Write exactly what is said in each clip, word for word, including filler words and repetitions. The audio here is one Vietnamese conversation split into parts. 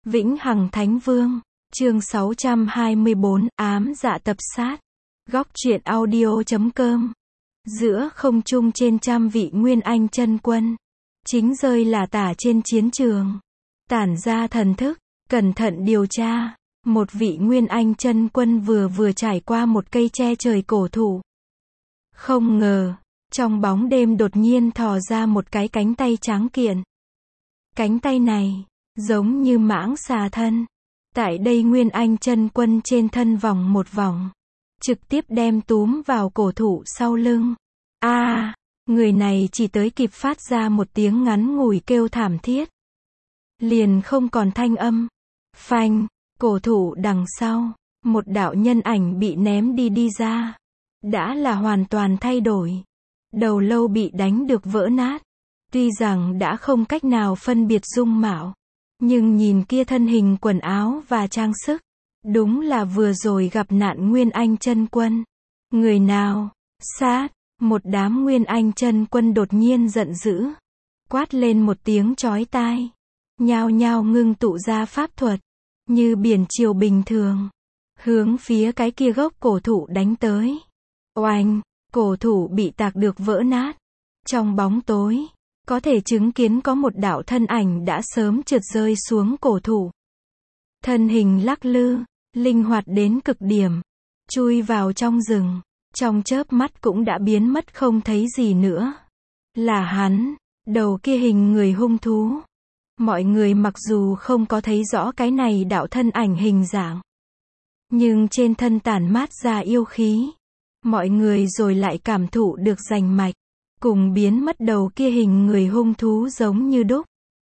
Vĩnh Hằng Thánh Vương, chương sáu trăm hai mươi bốn, ám dạ tập sát. Góc truyện audio chấm com. Giữa không trung trên trăm vị Nguyên Anh chân quân, chính rơi là tả trên chiến trường. Tản ra thần thức, cẩn thận điều tra, một vị Nguyên Anh chân quân vừa vừa trải qua một cây che trời cổ thụ. Không ngờ, trong bóng đêm đột nhiên thò ra một cái cánh tay tráng kiện. Cánh tay này, giống như mãng xà thân. Tại đây Nguyên Anh chân quân trên thân vòng một vòng, trực tiếp đem túm vào cổ thụ sau lưng. A, à, người này chỉ tới kịp phát ra một tiếng ngắn ngủi kêu thảm thiết. Liền không còn thanh âm. Phanh, cổ thụ đằng sau, một đạo nhân ảnh bị ném đi đi ra. Đã là hoàn toàn thay đổi. Đầu lâu bị đánh được vỡ nát. Tuy rằng đã không cách nào phân biệt dung mạo, nhưng nhìn kia thân hình quần áo và trang sức, đúng là vừa rồi gặp nạn Nguyên Anh chân quân. Người nào? Sát! Một đám Nguyên Anh chân quân đột nhiên giận dữ, quát lên một tiếng chói tai, nhao nhao ngưng tụ ra pháp thuật, như biển triều bình thường, hướng phía cái kia gốc cổ thụ đánh tới. Oanh! Cổ thụ bị tạc được vỡ nát. Trong bóng tối, có thể chứng kiến có một đạo thân ảnh đã sớm trượt rơi xuống cổ thụ. Thân hình lắc lư, linh hoạt đến cực điểm, chui vào trong rừng, trong chớp mắt cũng đã biến mất không thấy gì nữa. Là hắn, đầu kia hình người hung thú. Mọi người mặc dù không có thấy rõ cái này đạo thân ảnh hình dạng, nhưng trên thân tản mát ra yêu khí. Mọi người rồi lại cảm thụ được rành mạch, cùng biến mất đầu kia hình người hung thú giống như đúc.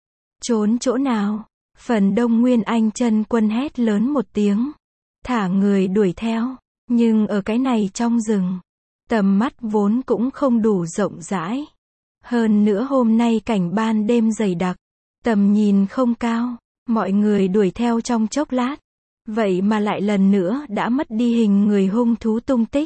Trốn chỗ nào? Phần đông Nguyên Anh chân quân hét lớn một tiếng, thả người đuổi theo, nhưng ở cái này trong rừng, tầm mắt vốn cũng không đủ rộng rãi. Hơn nữa hôm nay cảnh ban đêm dày đặc, tầm nhìn không cao, mọi người đuổi theo trong chốc lát, vậy mà lại lần nữa đã mất đi hình người hung thú tung tích.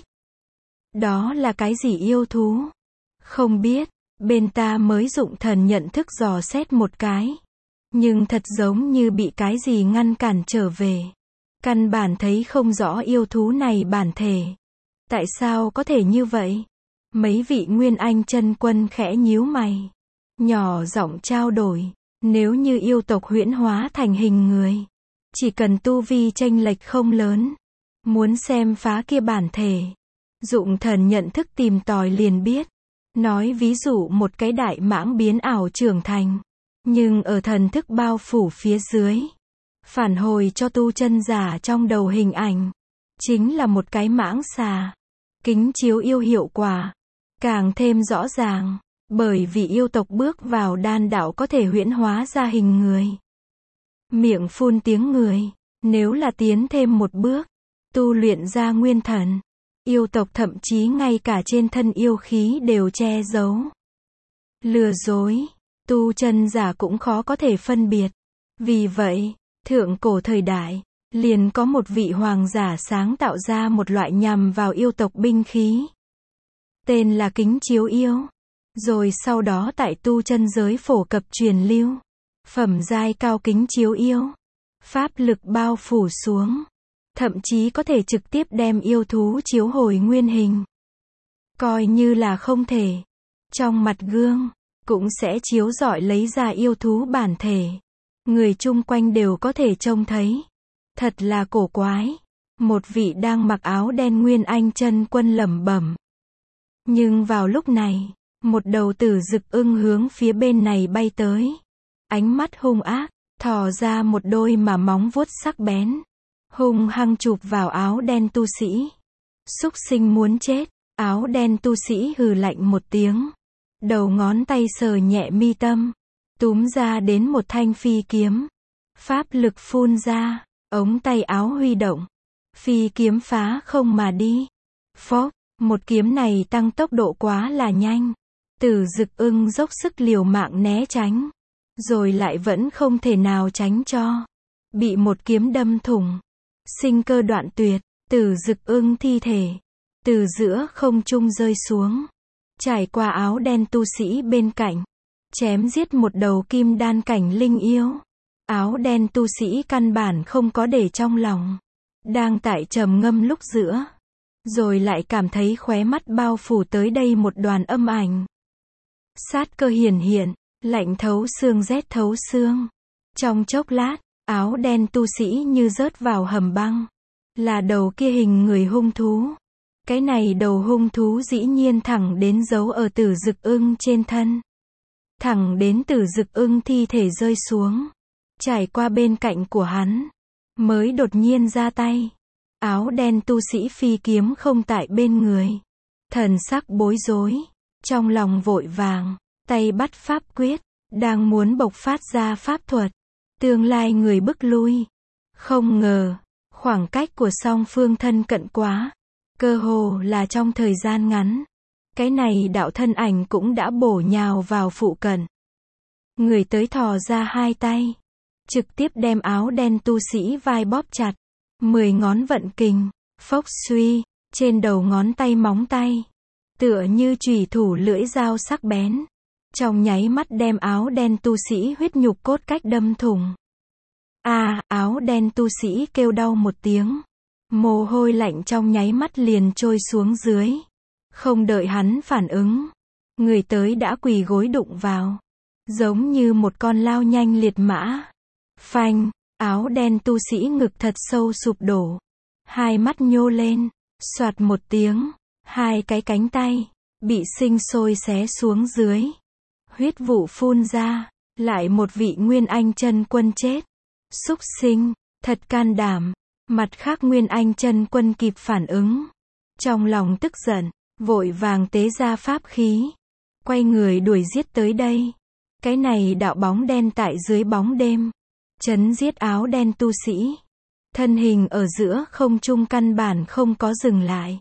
Đó là cái gì yêu thú? Không biết, bên ta mới dụng thần nhận thức dò xét một cái, nhưng thật giống như bị cái gì ngăn cản trở về. Căn bản thấy không rõ yêu thú này bản thể. Tại sao có thể như vậy? Mấy vị Nguyên Anh chân quân khẽ nhíu mày, nhỏ giọng trao đổi, nếu như yêu tộc huyễn hóa thành hình người, chỉ cần tu vi chênh lệch không lớn, muốn xem phá kia bản thể, dụng thần nhận thức tìm tòi liền biết. Nói ví dụ một cái đại mãng biến ảo trưởng thành, nhưng ở thần thức bao phủ phía dưới, phản hồi cho tu chân giả trong đầu hình ảnh, chính là một cái mãng xà. Kính chiếu yêu hiệu quả càng thêm rõ ràng, bởi vì yêu tộc bước vào đan đạo có thể huyễn hóa ra hình người. Miệng phun tiếng người, nếu là tiến thêm một bước, tu luyện ra nguyên thần, yêu tộc thậm chí ngay cả trên thân yêu khí đều che giấu. Lừa dối, tu chân giả cũng khó có thể phân biệt. Vì vậy, thượng cổ thời đại, liền có một vị hoàng giả sáng tạo ra một loại nhằm vào yêu tộc binh khí. Tên là kính chiếu yêu. Rồi sau đó tại tu chân giới phổ cập truyền lưu. Phẩm giai cao kính chiếu yêu. Pháp lực bao phủ xuống. Thậm chí có thể trực tiếp đem yêu thú chiếu hồi nguyên hình. Coi như là không thể. Trong mặt gương, cũng sẽ chiếu rọi lấy ra yêu thú bản thể. Người chung quanh đều có thể trông thấy. Thật là cổ quái. Một vị đang mặc áo đen Nguyên Anh chân quân lẩm bẩm. Nhưng vào lúc này, một đầu tử rực ưng hướng phía bên này bay tới. Ánh mắt hung ác, thò ra một đôi mà móng vuốt sắc bén, hung hăng chụp vào áo đen tu sĩ. Súc sinh muốn chết. Áo đen tu sĩ hừ lạnh một tiếng, đầu ngón tay sờ nhẹ mi tâm, túm ra đến một thanh phi kiếm. Pháp lực phun ra, ống tay áo huy động, phi kiếm phá không mà đi. Phốc, một kiếm này tăng tốc độ quá là nhanh. Tử Dực Ưng dốc sức liều mạng né tránh, rồi lại vẫn không thể nào tránh cho, bị một kiếm đâm thủng, sinh cơ đoạn tuyệt. Tử Dực Ưng thi thể từ giữa không trung rơi xuống, trải qua áo đen tu sĩ bên cạnh, chém giết một đầu kim đan cảnh linh yêu. Áo đen tu sĩ căn bản không có để trong lòng. Đang tại trầm ngâm lúc giữa. Rồi lại cảm thấy khóe mắt bao phủ tới đây một đoàn âm ảnh. Sát cơ hiển hiện, lạnh thấu xương rét thấu xương. Trong chốc lát, áo đen tu sĩ như rớt vào hầm băng. Là đầu kia hình người hung thú. Cái này đầu hung thú dĩ nhiên thẳng đến dấu ở Tử Dực Ưng trên thân. Thẳng đến Tử Dực Ưng thi thể rơi xuống. Trải qua bên cạnh của hắn. Mới đột nhiên ra tay. Áo đen tu sĩ phi kiếm không tại bên người. Thần sắc bối rối. Trong lòng vội vàng. Tay bắt pháp quyết. Đang muốn bộc phát ra pháp thuật. Tương lai người bức lui. Không ngờ. Khoảng cách của song phương thân cận quá. Cơ hồ là trong thời gian ngắn. Cái này đạo thân ảnh cũng đã bổ nhào vào phụ cận. Người tới thò ra hai tay. Trực tiếp đem áo đen tu sĩ vai bóp chặt. Mười ngón vận kình. Phốc suy. Trên đầu ngón tay móng tay. Tựa như chùy thủ lưỡi dao sắc bén. Trong nháy mắt đem áo đen tu sĩ huyết nhục cốt cách đâm thủng. À, áo đen tu sĩ kêu đau một tiếng. Mồ hôi lạnh trong nháy mắt liền trôi xuống dưới. Không đợi hắn phản ứng. Người tới đã quỳ gối đụng vào. Giống như một con lao nhanh liệt mã. Phanh, áo đen tu sĩ ngực thật sâu sụp đổ. Hai mắt nhô lên. Soạt một tiếng. Hai cái cánh tay. Bị sinh sôi xé xuống dưới. Huyết vụ phun ra. Lại một vị Nguyên Anh chân quân chết. Súc sinh, thật can đảm. Mặt khác Nguyên Anh chân quân kịp phản ứng. Trong lòng tức giận, vội vàng tế ra pháp khí. Quay người đuổi giết tới đây. Cái này đạo bóng đen tại dưới bóng đêm. Chấn giết áo đen tu sĩ. Thân hình ở giữa không trung căn bản không có dừng lại.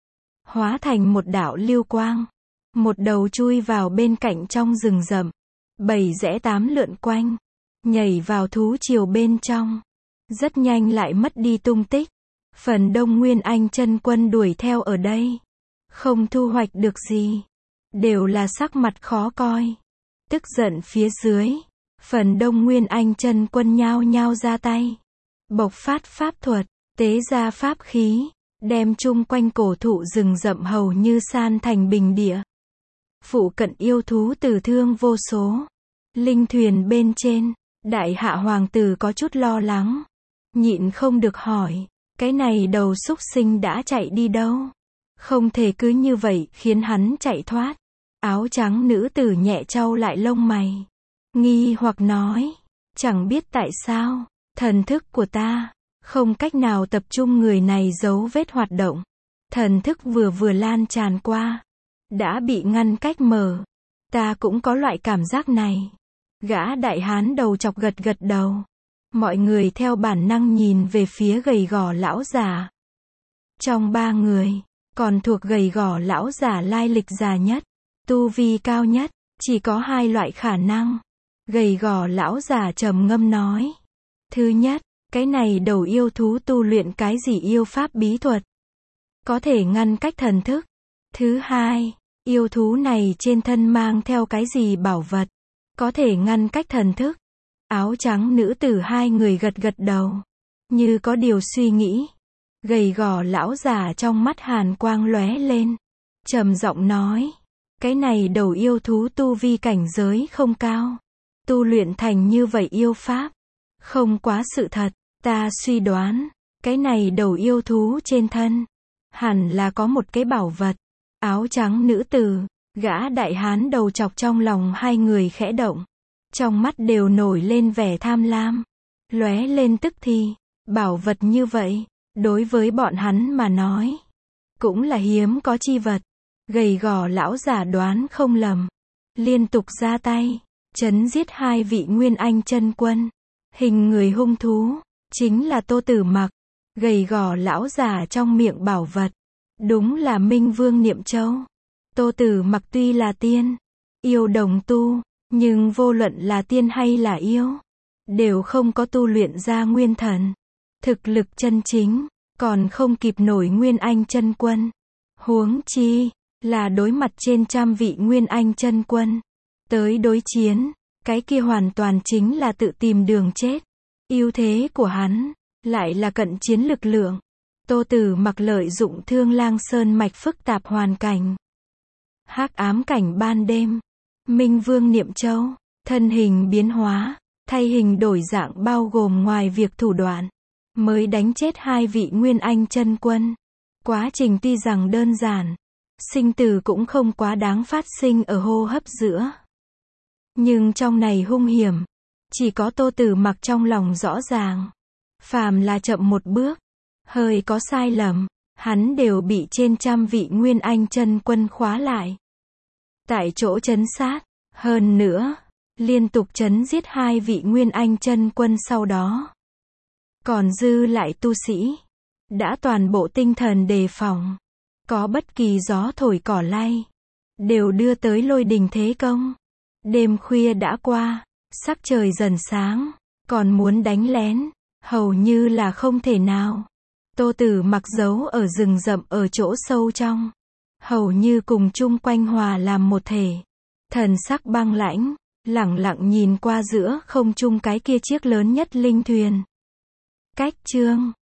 Hóa thành một đạo lưu quang. Một đầu chui vào bên cạnh trong rừng rậm. Bảy rẽ tám lượn quanh. Nhảy vào thú triều bên trong. Rất nhanh lại mất đi tung tích. Phần đông Nguyên Anh chân quân đuổi theo ở đây. Không thu hoạch được gì. Đều là sắc mặt khó coi. Tức giận phía dưới. Phần đông Nguyên Anh chân quân nhao nhao ra tay. Bộc phát pháp thuật. Tế ra pháp khí. Đem chung quanh cổ thụ rừng rậm hầu như san thành bình địa. Phụ cận yêu thú tử thương vô số. Linh thuyền bên trên. Đại hạ hoàng tử có chút lo lắng. Nhịn không được hỏi. Cái này đầu súc sinh đã chạy đi đâu? Không thể cứ như vậy khiến hắn chạy thoát. Áo trắng nữ tử nhẹ chau lại lông mày. Nghi hoặc nói. Chẳng biết tại sao. Thần thức của ta. Không cách nào tập trung người này dấu vết hoạt động. Thần thức vừa vừa lan tràn qua. Đã bị ngăn cách mở. Ta cũng có loại cảm giác này. Gã đại hán đầu chọc gật gật đầu. Mọi người theo bản năng nhìn về phía gầy gò lão già. Trong ba người, còn thuộc gầy gò lão già lai lịch già nhất, tu vi cao nhất, chỉ có hai loại khả năng. Gầy gò lão già trầm ngâm nói. Thứ nhất, cái này đầu yêu thú tu luyện cái gì yêu pháp bí thuật. Có thể ngăn cách thần thức. Thứ hai, yêu thú này trên thân mang theo cái gì bảo vật. Có thể ngăn cách thần thức. Áo trắng nữ tử hai người gật gật đầu. Như có điều suy nghĩ. Gầy gò lão già trong mắt hàn quang lóe lên. Trầm giọng nói. Cái này đầu yêu thú tu vi cảnh giới không cao. Tu luyện thành như vậy yêu pháp. Không quá sự thật. Ta suy đoán. Cái này đầu yêu thú trên thân. Hẳn là có một cái bảo vật. Áo trắng nữ tử. Gã đại hán đầu chọc trong lòng hai người khẽ động. Trong mắt đều nổi lên vẻ tham lam. Lóe lên tức thì. Bảo vật như vậy. Đối với bọn hắn mà nói. Cũng là hiếm có chi vật. Gầy gò lão giả đoán không lầm. Liên tục ra tay. Chấn giết hai vị Nguyên Anh chân quân. Hình người hung thú. Chính là Tô Tử Mặc. Gầy gò lão giả trong miệng bảo vật. Đúng là Minh Vương Niệm Châu. Tô Tử Mặc tuy là tiên. Yêu đồng tu. Nhưng vô luận là tiên hay là yêu. Đều không có tu luyện ra nguyên thần. Thực lực chân chính. Còn không kịp nổi Nguyên Anh chân quân. Huống chi. Là đối mặt trên trăm vị Nguyên Anh chân quân. Tới đối chiến. Cái kia hoàn toàn chính là tự tìm đường chết. Ưu thế của hắn, lại là cận chiến lực lượng. Tô Tử Mặc lợi dụng Thương Lang Sơn mạch phức tạp hoàn cảnh. Hắc ám cảnh ban đêm. Minh Vương Niệm Châu, thân hình biến hóa, thay hình đổi dạng bao gồm ngoài việc thủ đoạn, mới đánh chết hai vị Nguyên Anh chân quân. Quá trình tuy rằng đơn giản, sinh tử cũng không quá đáng phát sinh ở hô hấp giữa. Nhưng trong này hung hiểm, chỉ có Tô Tử Mặc trong lòng rõ ràng. Phàm là chậm một bước, hơi có sai lầm, hắn đều bị trên trăm vị Nguyên Anh chân quân khóa lại. Tại chỗ trấn sát, hơn nữa, liên tục trấn giết hai vị Nguyên Anh chân quân sau đó. Còn dư lại tu sĩ, đã toàn bộ tinh thần đề phòng. Có bất kỳ gió thổi cỏ lay, đều đưa tới lôi đình thế công. Đêm khuya đã qua, sắc trời dần sáng, còn muốn đánh lén, hầu như là không thể nào. Tô Tử Mặc giấu ở rừng rậm ở chỗ sâu trong, hầu như cùng chung quanh hòa làm một thể. Thần sắc băng lãnh, lẳng lặng nhìn qua giữa không trung cái kia chiếc lớn nhất linh thuyền. Cách chương